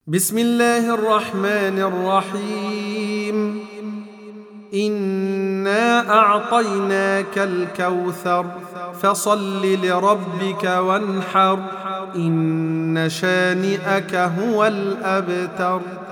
بسم الله الرحمن الرحيم. إنا أعطيناك الكوثر فصل لربك وانحر إن شانئك هو الأبتر.